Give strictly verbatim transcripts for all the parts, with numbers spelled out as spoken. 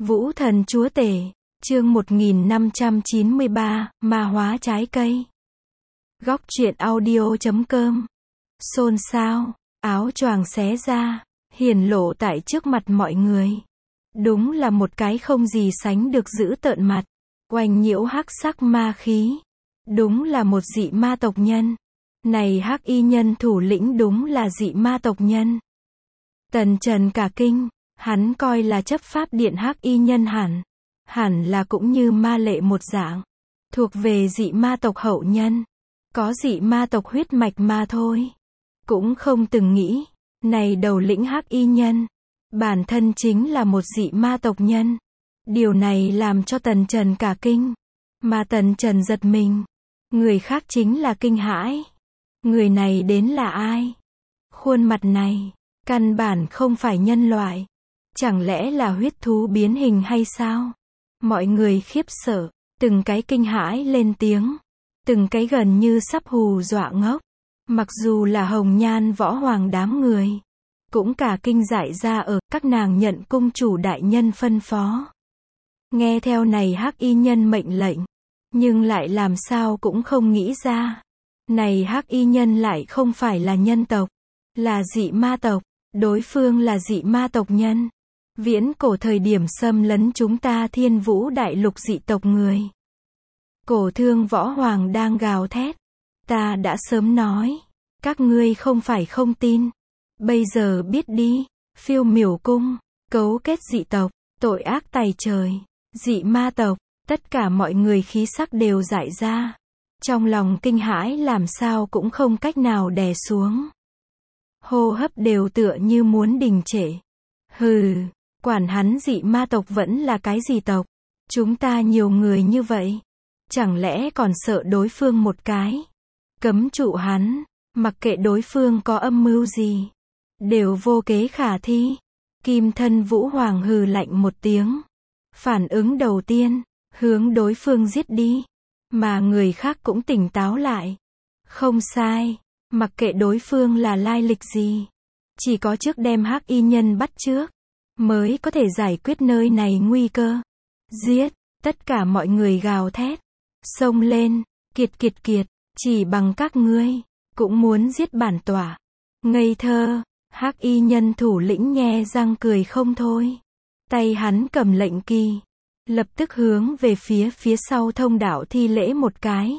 Vũ thần chúa tể, chương một nghìn năm trăm chín mươi ba, ma hóa trái cây. Góc truyện audio chấm com. Xôn xao, áo choàng xé ra, hiển lộ tại trước mặt mọi người. Đúng là một cái không gì sánh được dữ tợn mặt, oanh nhiễu hắc sắc ma khí. Đúng là một dị ma tộc nhân. Này hắc y nhân thủ lĩnh đúng là dị ma tộc nhân. Tần Trần cả kinh, hắn coi là chấp pháp điện hắc y nhân hẳn. Hẳn là cũng như ma lệ một dạng. Thuộc về dị ma tộc hậu nhân. Có dị ma tộc huyết mạch mà thôi. Cũng không từng nghĩ, này đầu lĩnh hắc y nhân. Bản thân chính là một dị ma tộc nhân. Điều này làm cho Tần Trần cả kinh. Mà Tần Trần giật mình. Người khác chính là kinh hãi. Người này đến là ai? Khuôn mặt này, căn bản không phải nhân loại. Chẳng lẽ là huyết thú biến hình hay sao? Mọi người khiếp sợ, từng cái kinh hãi lên tiếng. Từng cái gần như sắp hù dọa ngốc. Mặc dù là hồng nhan võ hoàng đám người. Cũng cả kinh dại ra ở các nàng nhận cung chủ đại nhân phân phó. Nghe theo này hắc y nhân mệnh lệnh. Nhưng lại làm sao cũng không nghĩ ra. Này hắc y nhân lại không phải là nhân tộc. Là dị ma tộc. Đối phương là dị ma tộc nhân. Viễn cổ thời điểm xâm lấn chúng ta Thiên Vũ đại lục dị tộc người. Cổ thương võ hoàng đang gào thét. Ta đã sớm nói. Các ngươi không phải không tin. Bây giờ biết đi. Phiêu miểu cung. Cấu kết dị tộc. Tội ác tày trời. Dị ma tộc. Tất cả mọi người khí sắc đều dại ra. Trong lòng kinh hãi làm sao cũng không cách nào đè xuống. Hô hấp đều tựa như muốn đình trệ. Hừ, quản hắn dị ma tộc vẫn là cái gì tộc. Chúng ta nhiều người như vậy. Chẳng lẽ còn sợ đối phương một cái. Cấm trụ hắn, mặc kệ đối phương có âm mưu gì. Đều vô kế khả thi. Kim thân Vũ Hoàng hừ lạnh một tiếng. Phản ứng đầu tiên, hướng đối phương giết đi. Mà người khác cũng tỉnh táo lại. Không sai, mặc kệ đối phương là lai lịch gì. Chỉ có trước đem hắc y nhân bắt trước, mới có thể giải quyết nơi này nguy cơ. Giết, tất cả mọi người gào thét. Xông lên, kiệt kiệt kiệt, chỉ bằng các ngươi, cũng muốn giết bản tỏa. Ngây thơ, hắc y nhân thủ lĩnh nhe răng cười không thôi. Tay hắn cầm lệnh kỳ. Lập tức hướng về phía phía sau thông đạo thi lễ một cái.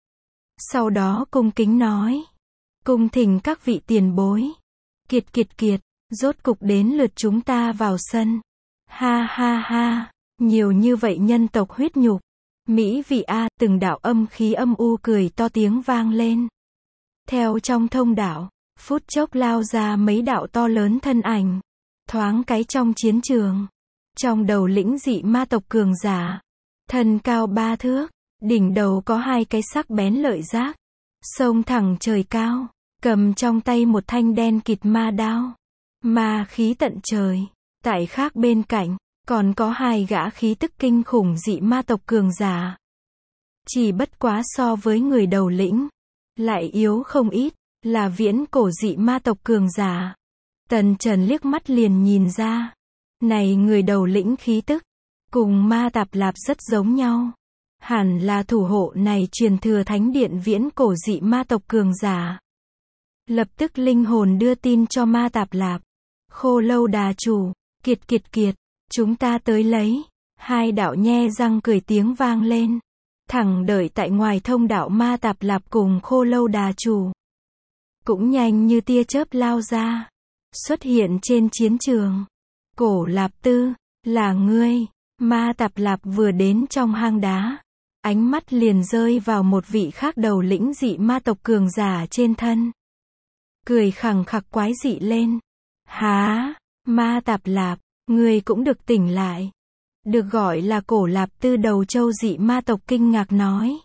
Sau đó cung kính nói. Cung thỉnh các vị tiền bối. Kiệt kiệt kiệt, rốt cục đến lượt chúng ta vào sân. Ha ha ha, nhiều như vậy nhân tộc huyết nhục. Mỹ vị a, từng đạo âm khí âm u cười to tiếng vang lên. Theo trong thông đạo, phút chốc lao ra mấy đạo to lớn thân ảnh. Thoáng cái trong chiến trường. Trong đầu lĩnh dị ma tộc cường giả. Thân cao ba thước. Đỉnh đầu có hai cái sắc bén lợi giác. Xông thẳng trời cao. Cầm trong tay một thanh đen kịt ma đao. Ma khí tận trời. Tại khác bên cạnh, còn có hai gã khí tức kinh khủng dị ma tộc cường giả. Chỉ bất quá so với người đầu lĩnh. Lại yếu không ít. Là viễn cổ dị ma tộc cường giả. Tần Trần liếc mắt liền nhìn ra. Này người đầu lĩnh khí tức, cùng Ma Tạp Lạp rất giống nhau. Hẳn là thủ hộ này truyền thừa thánh điện viễn cổ dị ma tộc cường giả. Lập tức linh hồn đưa tin cho Ma Tạp Lạp. Khô Lâu đà chủ, kiệt kiệt kiệt, chúng ta tới lấy. Hai đạo nhe răng cười tiếng vang lên. Thẳng đợi tại ngoài thông đạo Ma Tạp Lạp cùng Khô Lâu đà chủ. Cũng nhanh như tia chớp lao ra. Xuất hiện trên chiến trường. Cổ Lạp Tư, là ngươi. Ma Tạp Lạp vừa đến trong hang đá. Ánh mắt liền rơi vào một vị khác đầu lĩnh dị ma tộc cường giả trên thân. Cười khẳng khặc quái dị lên. Há, Ma Tạp Lạp, ngươi cũng được tỉnh lại. Được gọi là Cổ Lạp Tư đầu châu dị ma tộc kinh ngạc nói.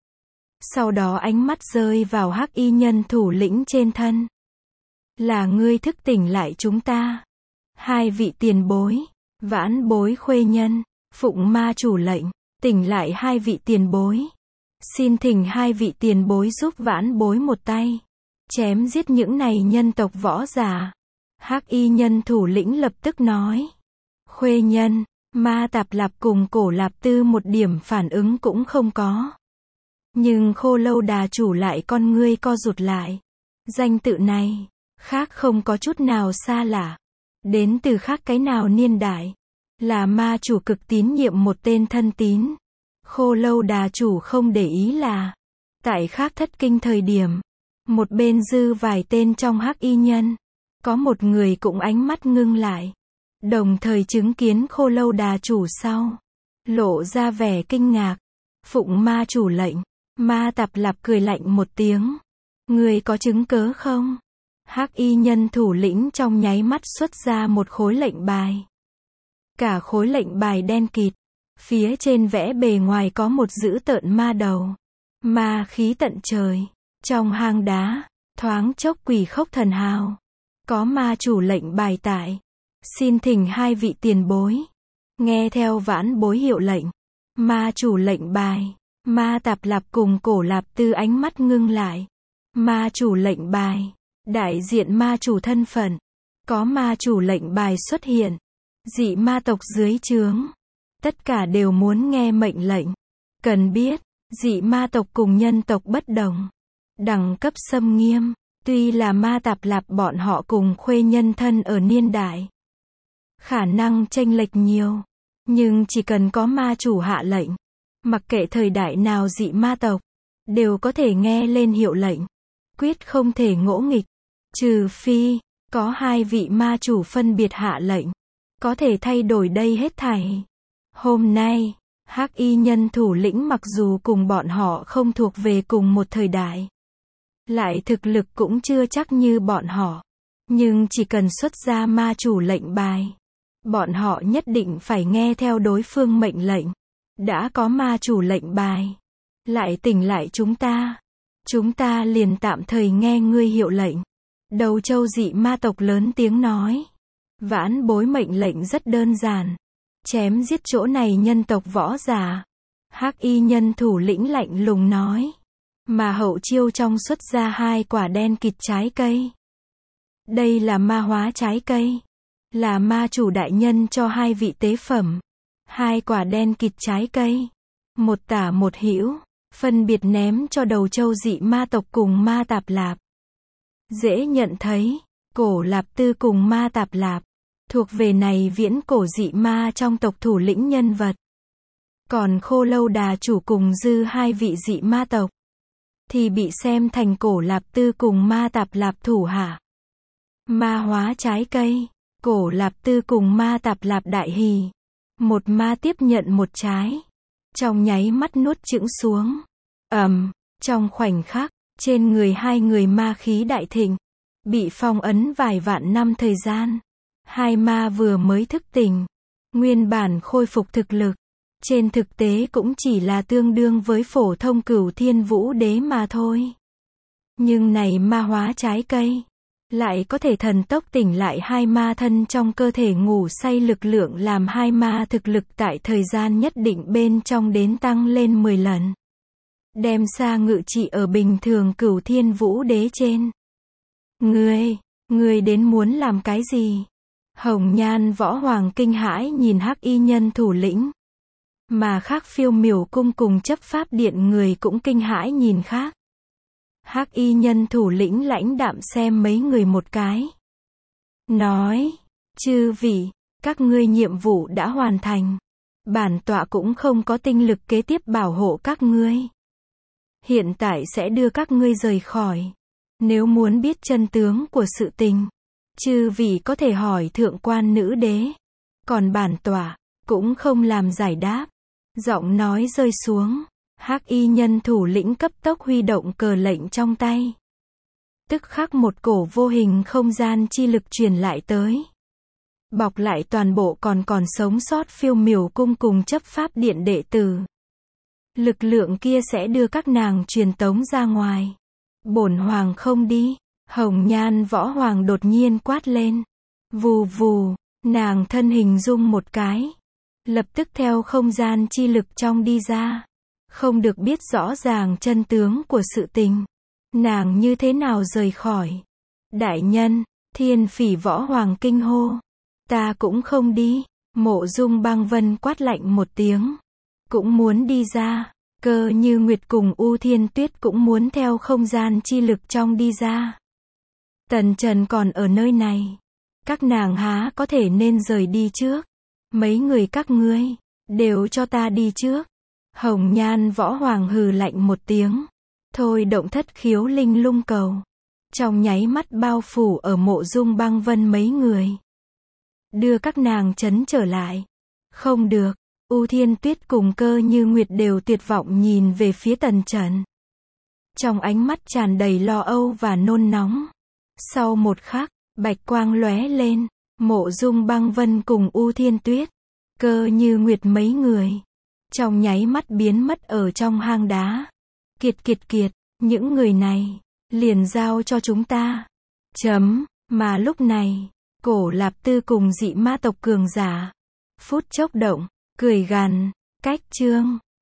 Sau đó ánh mắt rơi vào hắc y nhân thủ lĩnh trên thân. Là ngươi thức tỉnh lại chúng ta. Hai vị tiền bối, vãn bối khuê nhân, phụng ma chủ lệnh, tỉnh lại hai vị tiền bối. Xin thỉnh hai vị tiền bối giúp vãn bối một tay. Chém giết những này nhân tộc võ giả. Hắc y nhân thủ lĩnh lập tức nói. Khuê nhân, Ma Tạp Lạp cùng Cổ Lạp Tư một điểm phản ứng cũng không có. Nhưng Khô Lâu Đà chủ lại con ngươi co rụt lại. Danh tự này, khác không có chút nào xa lạ. Đến từ khác cái nào niên đại. Là ma chủ cực tín nhiệm một tên thân tín. Khô Lâu Đà chủ không để ý là, tại khác thất kinh thời điểm, một bên dư vài tên trong hắc y nhân, có một người cũng ánh mắt ngưng lại, đồng thời chứng kiến Khô Lâu Đà chủ sau, lộ ra vẻ kinh ngạc. Phụng ma chủ lệnh, Ma Tạp Lạp cười lạnh một tiếng. Người có chứng cớ không? Hắc y nhân thủ lĩnh trong nháy mắt xuất ra một khối lệnh bài. Cả khối lệnh bài đen kịt. Phía trên vẽ bề ngoài có một dữ tợn ma đầu. Ma khí tận trời. Trong hang đá, thoáng chốc quỷ khốc thần hào. Có ma chủ lệnh bài tại. Xin thỉnh hai vị tiền bối. Nghe theo vãn bối hiệu lệnh. Ma chủ lệnh bài. Ma Tạp Lạp cùng Cổ Lạp Tư ánh mắt ngưng lại. Ma chủ lệnh bài. Đại diện ma chủ thân phận. Có ma chủ lệnh bài xuất hiện. Dị ma tộc dưới trướng. Tất cả đều muốn nghe mệnh lệnh. Cần biết, dị ma tộc cùng nhân tộc bất đồng. Đẳng cấp xâm nghiêm. Tuy là Ma Tạp Lạp bọn họ cùng khuê nhân thân ở niên đại. Khả năng chênh lệch nhiều. Nhưng chỉ cần có ma chủ hạ lệnh. Mặc kệ thời đại nào dị ma tộc. Đều có thể nghe lên hiệu lệnh. Quyết không thể ngỗ nghịch. Trừ phi, có hai vị ma chủ phân biệt hạ lệnh. Có thể thay đổi đây hết thảy. Hôm nay, hắc y nhân thủ lĩnh mặc dù cùng bọn họ không thuộc về cùng một thời đại. Lại thực lực cũng chưa chắc như bọn họ. Nhưng chỉ cần xuất ra ma chủ lệnh bài. Bọn họ nhất định phải nghe theo đối phương mệnh lệnh. Đã có ma chủ lệnh bài. Lại tỉnh lại chúng ta. Chúng ta liền tạm thời nghe ngươi hiệu lệnh. Đầu châu dị ma tộc lớn tiếng nói. Vãn bối mệnh lệnh rất đơn giản. Chém giết chỗ này nhân tộc võ giả. Hắc y nhân thủ lĩnh lạnh lùng nói. Mà hậu chiêu trong xuất ra hai quả đen kịt trái cây. Đây là ma hóa trái cây. Là ma chủ đại nhân cho hai vị tế phẩm. Hai quả đen kịt trái cây. Một tả một hữu. Phân biệt ném cho đầu châu dị ma tộc cùng Ma Tạp Lạp. Dễ nhận thấy. Cổ Lạp Tư cùng Ma Tạp Lạp. Thuộc về này viễn cổ dị ma trong tộc thủ lĩnh nhân vật. Còn Khô Lâu Đà chủ cùng dư hai vị dị ma tộc. Thì bị xem thành Cổ Lạp Tư cùng Ma Tạp Lạp thủ hạ. Ma hóa trái cây. Cổ Lạp Tư cùng Ma Tạp Lạp đại hỉ. Một ma tiếp nhận một trái. Trong nháy mắt nuốt chửng xuống. Ầm, trong khoảnh khắc, trên người hai người ma khí đại thịnh. Bị phong ấn vài vạn năm thời gian. Hai ma vừa mới thức tỉnh. Nguyên bản khôi phục thực lực. Trên thực tế cũng chỉ là tương đương với phổ thông Cửu Thiên Vũ Đế mà thôi. Nhưng này ma hóa trái cây. Lại có thể thần tốc tỉnh lại hai ma thân trong cơ thể ngủ say lực lượng làm hai ma thực lực tại thời gian nhất định bên trong đến tăng lên mười lần. Đem xa ngự trị ở bình thường Cửu Thiên Vũ Đế trên. Ngươi, ngươi đến muốn làm cái gì? Hồng Nhan Võ Hoàng kinh hãi nhìn hắc y nhân thủ lĩnh. Mà khác Phiêu Miểu cung cùng chấp pháp điện người cũng kinh hãi nhìn khác. Hắc y nhân thủ lĩnh lãnh đạm xem mấy người một cái. Nói, chư vị, các ngươi nhiệm vụ đã hoàn thành. Bản tọa cũng không có tinh lực kế tiếp bảo hộ các ngươi. Hiện tại sẽ đưa các ngươi rời khỏi. Nếu muốn biết chân tướng của sự tình, chư vị có thể hỏi thượng quan nữ đế. Còn bản tọa, cũng không làm giải đáp. Giọng nói rơi xuống. Hắc y nhân thủ lĩnh cấp tốc huy động cờ lệnh trong tay. Tức khắc một cổ vô hình không gian chi lực truyền lại tới. Bọc lại toàn bộ còn còn sống sót Phiêu Miểu cung cùng chấp pháp điện đệ tử. Lực lượng kia sẽ đưa các nàng truyền tống ra ngoài. Bổn hoàng không đi. Hồng Nhan Võ Hoàng đột nhiên quát lên. Vù vù, nàng thân hình rung một cái. Lập tức theo không gian chi lực trong đi ra. Không được biết rõ ràng chân tướng của sự tình. Nàng như thế nào rời khỏi. Đại nhân, Thiên Phỉ Võ Hoàng kinh hô. Ta cũng không đi. Mộ Dung Băng Vân quát lạnh một tiếng. Cũng muốn đi ra. Cơ Như Nguyệt cùng U Thiên Tuyết cũng muốn theo không gian chi lực trong đi ra. Tần Trần còn ở nơi này. Các nàng há có thể nên rời đi trước. Mấy người các ngươi, đều cho ta đi trước. Hồng Nhan Võ Hoàng hừ lạnh một tiếng. Thôi động thất khiếu linh lung cầu. Trong nháy mắt bao phủ ở Mộ Dung Băng Vân mấy người. Đưa các nàng trấn trở lại. Không được. U Thiên Tuyết cùng Cơ Như Nguyệt đều tuyệt vọng nhìn về phía Tần Trần. Trong ánh mắt tràn đầy lo âu và nôn nóng. Sau một khắc, bạch quang lóe lên. Mộ Dung Băng Vân cùng U Thiên Tuyết, Cơ Như Nguyệt mấy người. Trong nháy mắt biến mất ở trong hang đá. Kiệt kiệt kiệt, những người này, liền giao cho chúng ta. Chấm, mà lúc này, Cổ Lạp Tư cùng dị ma tộc cường giả. Phút chốc động, cười gằn, cách chương.